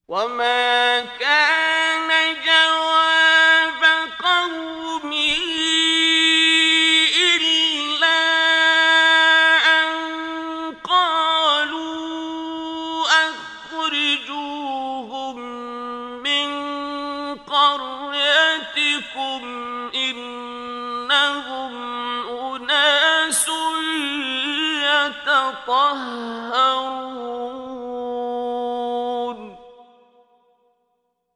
وما كان جواب قومه إلا أن قالوا أخرجوهم من قريتكم إنهم أناس يتطهرون